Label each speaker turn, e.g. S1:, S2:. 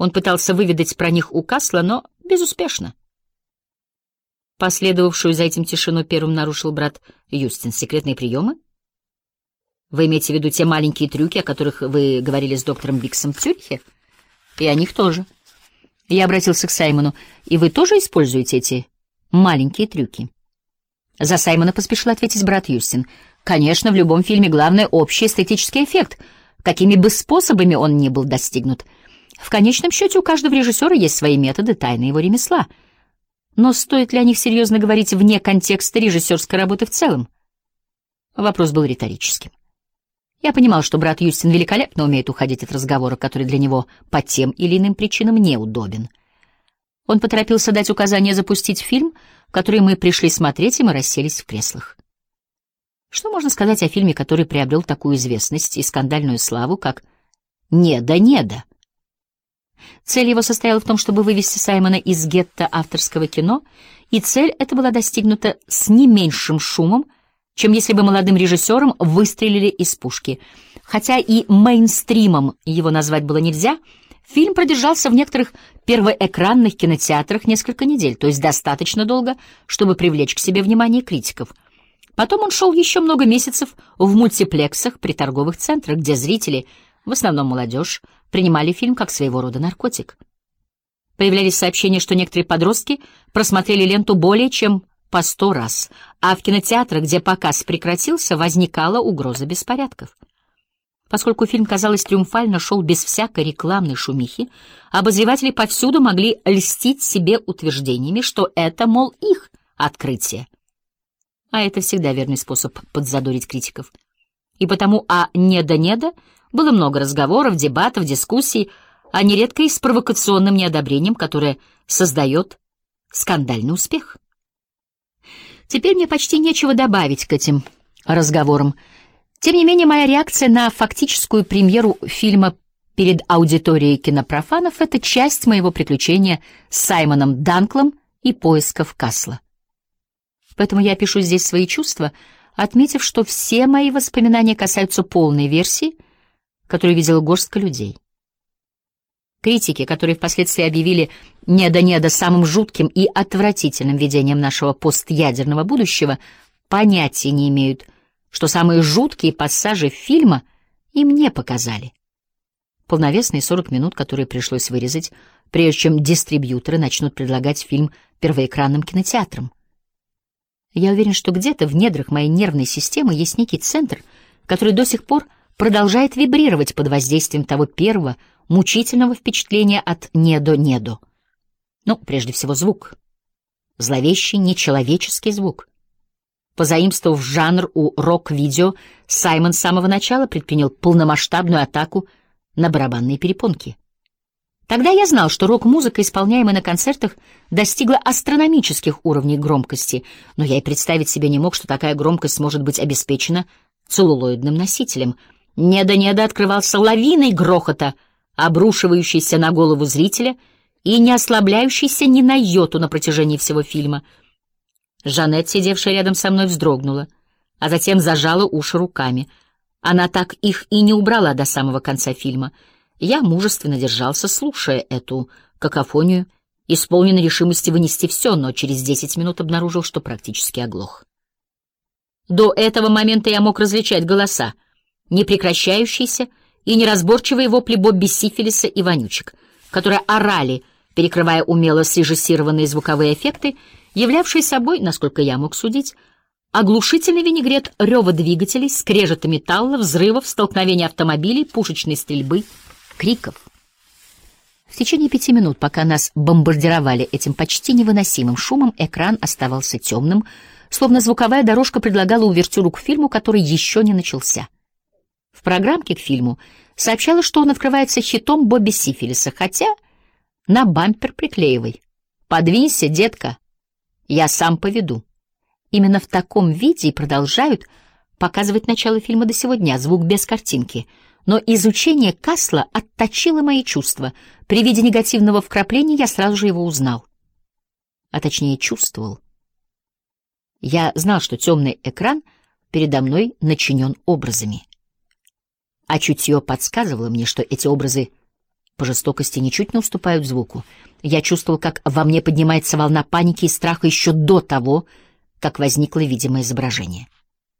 S1: Он пытался выведать про них у Касла, но безуспешно. Последовавшую за этим тишину первым нарушил брат Юстин. Секретные приемы? Вы имеете в виду те маленькие трюки, о которых вы говорили с доктором Биксом в Цюрихе? И о них тоже. Я обратился к Саймону. И вы тоже используете эти маленькие трюки? За Саймона поспешил ответить брат Юстин. Конечно, в любом фильме главное — общий эстетический эффект, какими бы способами он ни был достигнут. В конечном счете у каждого режиссера есть свои методы, тайны его ремесла. Но стоит ли о них серьезно говорить вне контекста режиссерской работы в целом? Вопрос был риторическим. Я понимал, что брат Юстин великолепно умеет уходить от разговора, который для него по тем или иным причинам неудобен. Он поторопился дать указание запустить фильм, который мы пришли смотреть, и мы расселись в креслах. Что можно сказать о фильме, который приобрел такую известность и скандальную славу, как «Неда-неда»? Цель его состояла в том, чтобы вывести Саймона из гетто авторского кино, и цель эта была достигнута с не меньшим шумом, чем если бы молодым режиссером выстрелили из пушки. Хотя и мейнстримом его назвать было нельзя, фильм продержался в некоторых первоэкранных кинотеатрах несколько недель, то есть достаточно долго, чтобы привлечь к себе внимание критиков. Потом он шел еще много месяцев в мультиплексах при торговых центрах, где зрители, в основном молодежь, принимали фильм как своего рода наркотик. Появлялись сообщения, что некоторые подростки просмотрели ленту более чем по 100 раз, а в кинотеатрах, где показ прекратился, возникала угроза беспорядков. Поскольку фильм, казалось, триумфально шел без всякой рекламной шумихи, обозреватели повсюду могли льстить себе утверждениями, что это, мол, их открытие. А это всегда верный способ подзадорить критиков. И потому о «Неда-неда» было много разговоров, дебатов, дискуссий, а нередко и с провокационным неодобрением, которое создает скандальный успех. Теперь мне почти нечего добавить к этим разговорам. Тем не менее, моя реакция на фактическую премьеру фильма перед аудиторией кинопрофанов — это часть моего приключения с Саймоном Данклом и поисков Касла. Поэтому я пишу здесь свои чувства, отметив, что все мои воспоминания касаются полной версии, которую видела горстка людей. Критики, которые впоследствии объявили «Неда-неда» самым жутким и отвратительным видением нашего постядерного будущего, понятия не имеют, что самые жуткие пассажи фильма им не показали. Полновесные 40 минут, которые пришлось вырезать, прежде чем дистрибьюторы начнут предлагать фильм первоэкранным кинотеатрам. Я уверен, что где-то в недрах моей нервной системы есть некий центр, который до сих пор продолжает вибрировать под воздействием того первого, мучительного впечатления от «недо-недо». Ну, прежде всего, звук. Зловещий, нечеловеческий звук. Позаимствовав жанр у рок-видео, Саймон с самого начала предпринял полномасштабную атаку на барабанные перепонки. Тогда я знал, что рок-музыка, исполняемая на концертах, достигла астрономических уровней громкости, но я и представить себе не мог, что такая громкость может быть обеспечена целлулоидным носителем. «Неда-неда» открывался лавиной грохота, обрушивающейся на голову зрителя и не ослабляющейся ни на йоту на протяжении всего фильма. Жанет, сидевшая рядом со мной, вздрогнула, а затем зажала уши руками. Она так их и не убрала до самого конца фильма. Я мужественно держался, слушая эту какофонию, исполненный решимости вынести все, но через 10 минут обнаружил, что практически оглох. До этого момента я мог различать голоса, непрекращающиеся и неразборчивые вопли Бобби Сифилиса и вонючек, которые орали, перекрывая умело срежиссированные звуковые эффекты, являвшие собой, насколько я мог судить, оглушительный винегрет рева двигателей, скрежета металла, взрывов, столкновения автомобилей, пушечной стрельбы, криков. В течение 5 минут, пока нас бомбардировали этим почти невыносимым шумом, экран оставался темным, словно звуковая дорожка предлагала увертюру к фильму, который еще не начался. В программке к фильму сообщалось, что он открывается хитом Бобби Сифилиса, хотя на бампер приклеивай: «Подвинься, детка, я сам поведу». Именно в таком виде и продолжают показывать начало фильма до сего дня, звук без картинки. Но изучение Касла отточило мои чувства. При виде негативного вкрапления я сразу же его узнал. А точнее, чувствовал. Я знал, что темный экран передо мной начинен образами. А чутье подсказывало мне, что эти образы по жестокости ничуть не уступают звуку. Я чувствовал, как во мне поднимается волна паники и страха еще до того, как возникло видимое изображение.